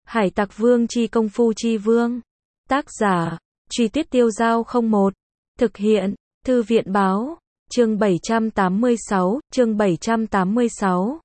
Hải Tặc Vương chi công phu chi vương. Tác giả, Truy Tuyết Tiêu Dao 01. Thực hiện, Thư viện báo. Chương 786, chương 786.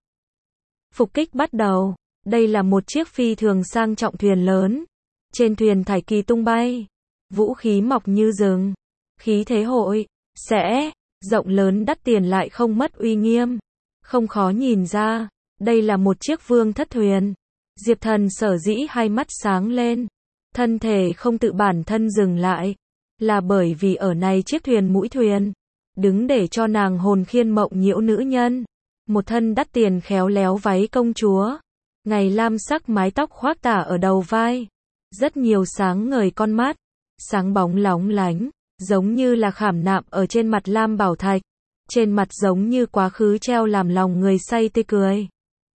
Phục kích bắt đầu. Đây là một chiếc phi thường sang trọng thuyền lớn. Trên thuyền thải kỳ tung bay. Vũ khí mọc như rừng. Khí thế hội, sẽ, rộng lớn đắt tiền lại không mất uy nghiêm. Không khó nhìn ra, đây là một chiếc vương thất thuyền. Diệp Thần sở dĩ hai mắt sáng lên, thân thể không tự bản thân dừng lại, là bởi vì ở này chiếc thuyền mũi thuyền, đứng để cho nàng hồn khiên mộng nhiễu nữ nhân. Một thân đắt tiền khéo léo váy công chúa, ngày lam sắc mái tóc khoác tả ở đầu vai, rất nhiều sáng ngời con mắt, sáng bóng lóng lánh, giống như là khảm nạm ở trên mặt lam bảo thạch, trên mặt giống như quá khứ treo làm lòng người say tê cười.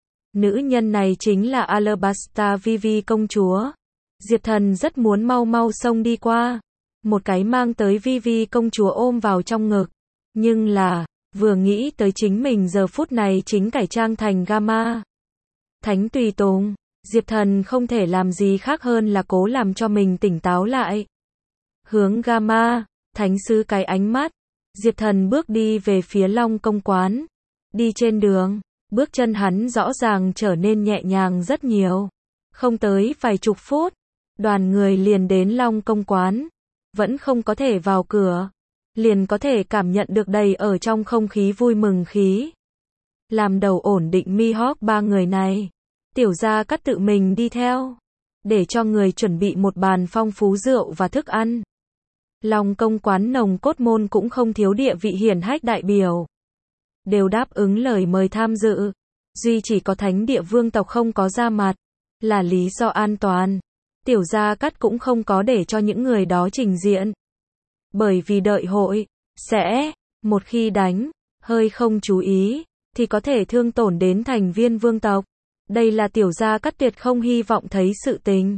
Nữ nhân này chính là Alabasta Vivi công chúa. Diệp Thần rất muốn mau mau xông đi qua, một cái mang tới Vivi công chúa ôm vào trong ngực. Nhưng là, vừa nghĩ tới chính mình giờ phút này chính cải trang thành Gamma Thánh tùy tùng, Diệp Thần không thể làm gì khác hơn là cố làm cho mình tỉnh táo lại. Hướng Gamma Thánh sứ cái ánh mắt, Diệp Thần bước đi về phía Long Công quán. Đi trên đường, bước chân hắn rõ ràng trở nên nhẹ nhàng rất nhiều. Không tới vài chục phút, đoàn người liền đến Long Công quán. Vẫn không có thể vào cửa, liền có thể cảm nhận được đầy ở trong không khí vui mừng khí. Làm đầu ổn định Mihawk ba người này, Tiểu Gia Cát tự mình đi theo, để cho người chuẩn bị một bàn phong phú rượu và thức ăn. Long Công quán nồng cốt môn cũng không thiếu địa vị hiển hách đại biểu, đều đáp ứng lời mời tham dự. Duy chỉ có thánh địa vương tộc không có ra mặt, là lý do an toàn. Tiểu Gia Cát cũng không có để cho những người đó trình diện. Bởi vì đợi hội, sẽ, một khi đánh, hơi không chú ý, thì có thể thương tổn đến thành viên vương tộc. Đây là Tiểu Gia Cát tuyệt không hy vọng thấy sự tình.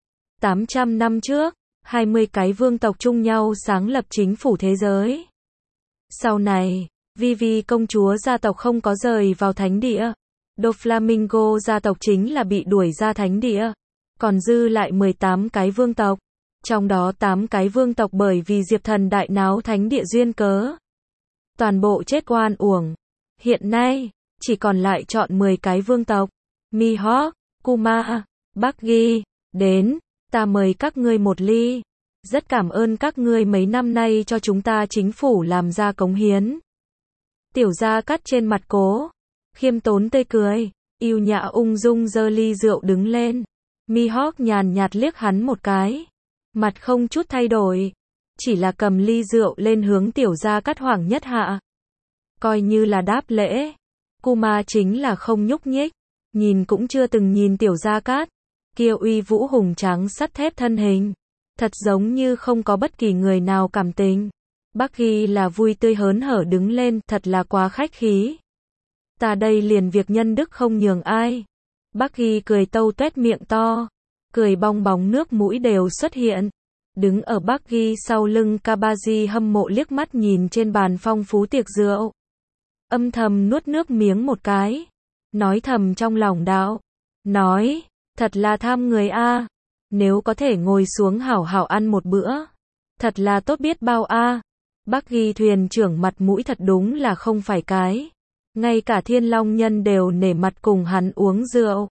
800 năm trước, 20 cái vương tộc chung nhau sáng lập chính phủ thế giới. Sau này, Vivi công chúa gia tộc không có rời vào thánh địa. Doflamingo gia tộc chính là bị đuổi ra thánh địa. Còn dư lại 18 cái vương tộc. Trong đó 8 cái vương tộc bởi vì Diệp Thần đại náo thánh địa duyên cớ, toàn bộ chết oan uổng. Hiện nay, chỉ còn lại chọn 10 cái vương tộc. Mihawk, Kuma, Buggy, đến, ta mời các ngươi một ly. Rất cảm ơn các ngươi mấy năm nay cho chúng ta chính phủ làm ra cống hiến. Tiểu Gia Cát trên mặt cố khiêm tốn tươi cười, yêu nhã ung dung giơ ly rượu đứng lên. Mihawk nhàn nhạt liếc hắn một cái, mặt không chút thay đổi, chỉ là cầm ly rượu lên hướng Tiểu Gia Cát hoảng nhất hạ, coi như là đáp lễ. Kuma chính là không nhúc nhích, nhìn cũng chưa từng nhìn Tiểu Gia Cát, kia uy vũ hùng tráng sắt thép thân hình, thật giống như không có bất kỳ người nào cảm tình. Buggy là vui tươi hớn hở đứng lên, thật là quá khách khí. Ta đây liền việc nhân đức không nhường ai. Buggy cười tâu tuét miệng to, cười bong bóng nước mũi đều xuất hiện. Đứng ở Buggy sau lưng Kabaji hâm mộ liếc mắt nhìn trên bàn phong phú tiệc rượu, âm thầm nuốt nước miếng một cái, nói thầm trong lòng đạo, nói, thật là tham người a, nếu có thể ngồi xuống hảo hảo ăn một bữa, thật là tốt biết bao a. Buggy thuyền trưởng mặt mũi thật đúng là không phải cái, ngay cả Thiên Long nhân đều nể mặt cùng hắn uống rượu.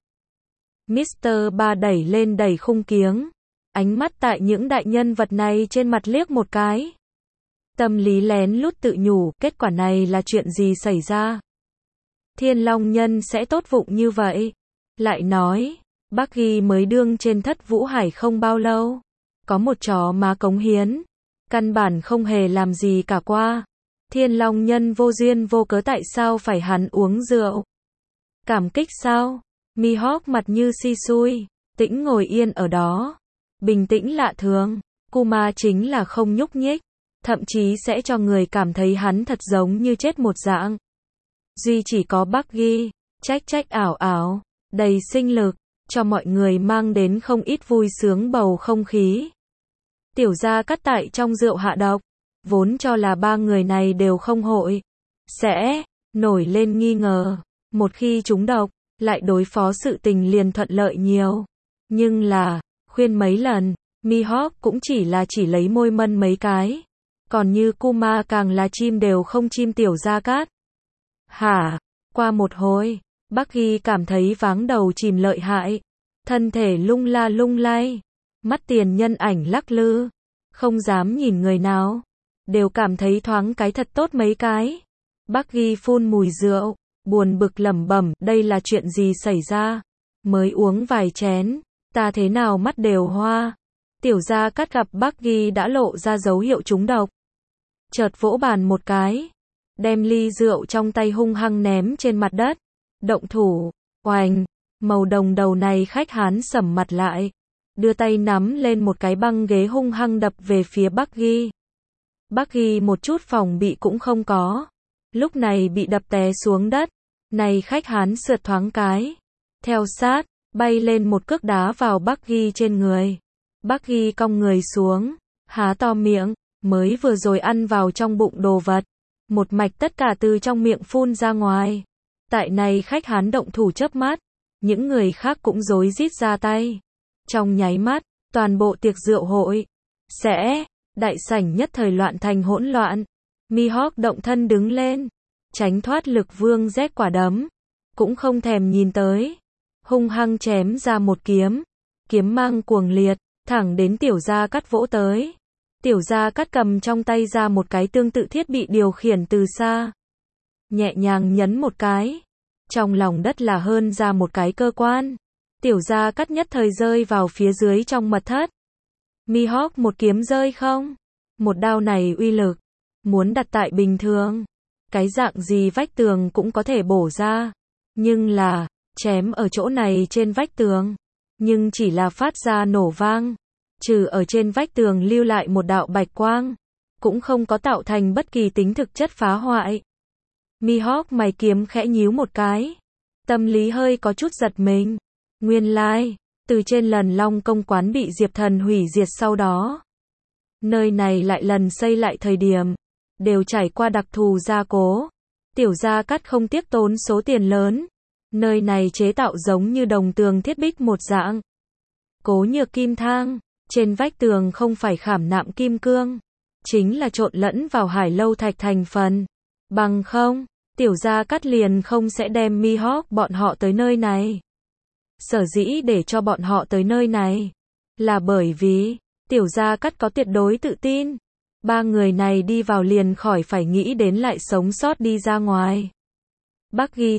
Mr. Ba đẩy lên đẩy khung kiếng, ánh mắt tại những đại nhân vật này trên mặt liếc một cái. Tâm lý lén lút tự nhủ, kết quả này là chuyện gì xảy ra? Thiên Long nhân sẽ tốt vụng như vậy? Lại nói, Buggy mới đương trên Thất Vũ Hải không bao lâu, có một chó má cống hiến, căn bản không hề làm gì cả qua. Thiên Long nhân vô duyên vô cớ tại sao phải hắn uống rượu? Cảm kích sao? Mihawk mặt như si xui, tĩnh ngồi yên ở đó, bình tĩnh lạ thường. Kuma chính là không nhúc nhích, thậm chí sẽ cho người cảm thấy hắn thật giống như chết một dạng. Duy chỉ có Buggy, trách ảo ảo, đầy sinh lực, cho mọi người mang đến không ít vui sướng bầu không khí. Tiểu Gia Cát tại trong rượu hạ độc, vốn cho là ba người này đều không hội sẽ nổi lên nghi ngờ, một khi trúng độc, lại đối phó sự tình liền thuận lợi nhiều. Nhưng là, khuyên mấy lần, Mihawk cũng chỉ lấy môi mân mấy cái. Còn như Kuma càng là chim đều không chim Tiểu Gia Cát. Hả? Qua một hồi, Bucky cảm thấy váng đầu chìm lợi hại. Thân thể lung la lung lay. Mắt tiền nhân ảnh lắc lư. Không dám nhìn người nào. Đều cảm thấy thoáng cái thật tốt mấy cái. Bucky phun mùi rượu. Buồn bực lẩm bẩm, đây là chuyện gì xảy ra? Mới uống vài chén. Ta thế nào mắt đều hoa. Tiểu Gia Cát gặp Bucky đã lộ ra dấu hiệu trúng độc. Chợt vỗ bàn một cái. Đem ly rượu trong tay hung hăng ném trên mặt đất. Động thủ. Oành. Màu đồng đầu này khách Hán sầm mặt lại. Đưa tay nắm lên một cái băng ghế hung hăng đập về phía Bucky. Bucky một chút phòng bị cũng không có. Lúc này bị đập té xuống đất. Này khách Hán sượt thoáng cái. Theo sát, bay lên một cước đá vào Bucky trên người. Bucky cong người xuống. Há to miệng. Mới vừa rồi ăn vào trong bụng đồ vật. Một mạch tất cả từ trong miệng phun ra ngoài. Tại này khách Hán động thủ chớp mắt. Những người khác cũng rối rít ra tay. Trong nháy mắt, toàn bộ tiệc rượu hội. Đại sảnh nhất thời loạn thành hỗn loạn. Mihawk động thân đứng lên. Tránh thoát Lực Vương Z quả đấm. Cũng không thèm nhìn tới. Hung hăng chém ra một kiếm. Kiếm mang cuồng liệt. Thẳng đến Tiểu Gia Cát vỗ tới. Tiểu Gia Cát cầm trong tay ra một cái tương tự thiết bị điều khiển từ xa. Nhẹ nhàng nhấn một cái. Trong lòng đất là hơn ra một cái cơ quan. Tiểu Gia Cát nhất thời rơi vào phía dưới trong mật thất. Mihawk một kiếm rơi không? Một đao này uy lực. Muốn đặt tại bình thường. Cái dạng gì vách tường cũng có thể bổ ra. Nhưng là, chém ở chỗ này trên vách tường. Nhưng chỉ là phát ra nổ vang. Trừ ở trên vách tường lưu lại một đạo bạch quang. Cũng không có tạo thành bất kỳ tính thực chất phá hoại. Mihawk mày kiếm khẽ nhíu một cái. Tâm lý hơi có chút giật mình. Nguyên lai, từ trên lần Long Công quán bị Diệp Thần hủy diệt sau đó. Nơi này lại lần xây lại thời điểm. Đều trải qua đặc thù gia cố. Tiểu Gia Cát không tiếc tốn số tiền lớn. Nơi này chế tạo giống như đồng tường thiết bích một dạng. Cố nhược kim thang. Trên vách tường không phải khảm nạm kim cương. Chính là trộn lẫn vào hải lâu thạch thành phần. Bằng không, Tiểu Gia Cát liền không sẽ đem Mihawk bọn họ tới nơi này. Sở dĩ để cho bọn họ tới nơi này. Là bởi vì, Tiểu Gia Cát có tuyệt đối tự tin. Ba người này đi vào liền khỏi phải nghĩ đến lại sống sót đi ra ngoài. Bucky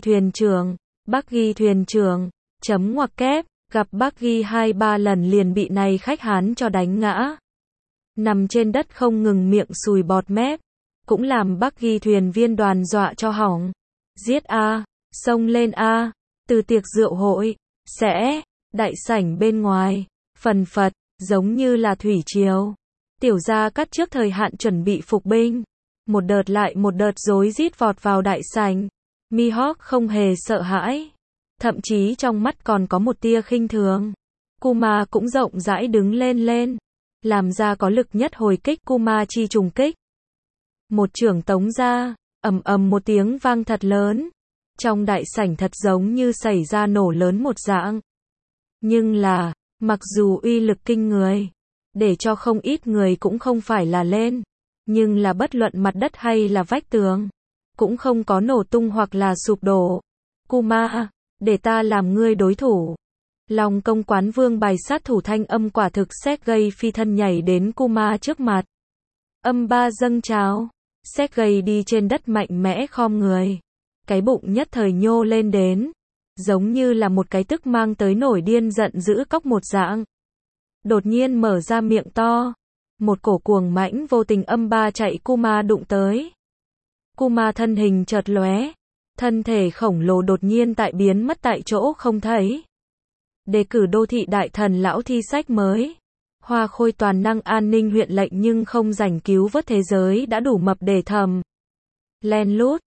thuyền trưởng, chấm ngoặc kép. Gặp Bucky 2-3 lần liền bị này khách Hán cho đánh ngã. Nằm trên đất không ngừng miệng sùi bọt mép. Cũng làm Bucky thuyền viên đoàn dọa cho hỏng. Giết a, xông lên a. Từ tiệc rượu hội, đại sảnh bên ngoài, phần phật, giống như là thủy triều. Tiểu Gia Cát trước thời hạn chuẩn bị phục binh. Một đợt lại một đợt rối rít vọt vào đại sảnh. Mihawk không hề sợ hãi. Thậm chí trong mắt còn có một tia khinh thường. Kuma cũng rộng rãi đứng lên. Làm ra có lực nhất hồi kích Kuma chi trùng kích. Một chưởng tống ra, ầm một tiếng vang thật lớn. Trong đại sảnh thật giống như xảy ra nổ lớn một dạng. Nhưng là, mặc dù uy lực kinh người, để cho không ít người cũng không phải là lên. Nhưng là bất luận mặt đất hay là vách tường, cũng không có nổ tung hoặc là sụp đổ. Kuma, để ta làm ngươi đối thủ. Long Công quán vương bài sát thủ thanh âm quả thực Sergei phi thân nhảy đến Kuma trước mặt. Âm ba dâng trào. Sergei đi trên đất mạnh mẽ khom người. Cái bụng nhất thời nhô lên đến. Giống như là một cái tức mang tới nổi điên giận dữ cóc một dạng. Đột nhiên mở ra miệng to. Một cổ cuồng mãnh vô tình âm ba chạy Kuma đụng tới. Kuma thân hình chợt lóe. Thân thể khổng lồ đột nhiên biến mất tại chỗ không thấy. Đề cử đô thị đại thần lão thi sách mới. Hoa Khôi toàn năng an ninh huyện lệnh nhưng không rảnh cứu vớt thế giới đã đủ mập để thầm. Len lút.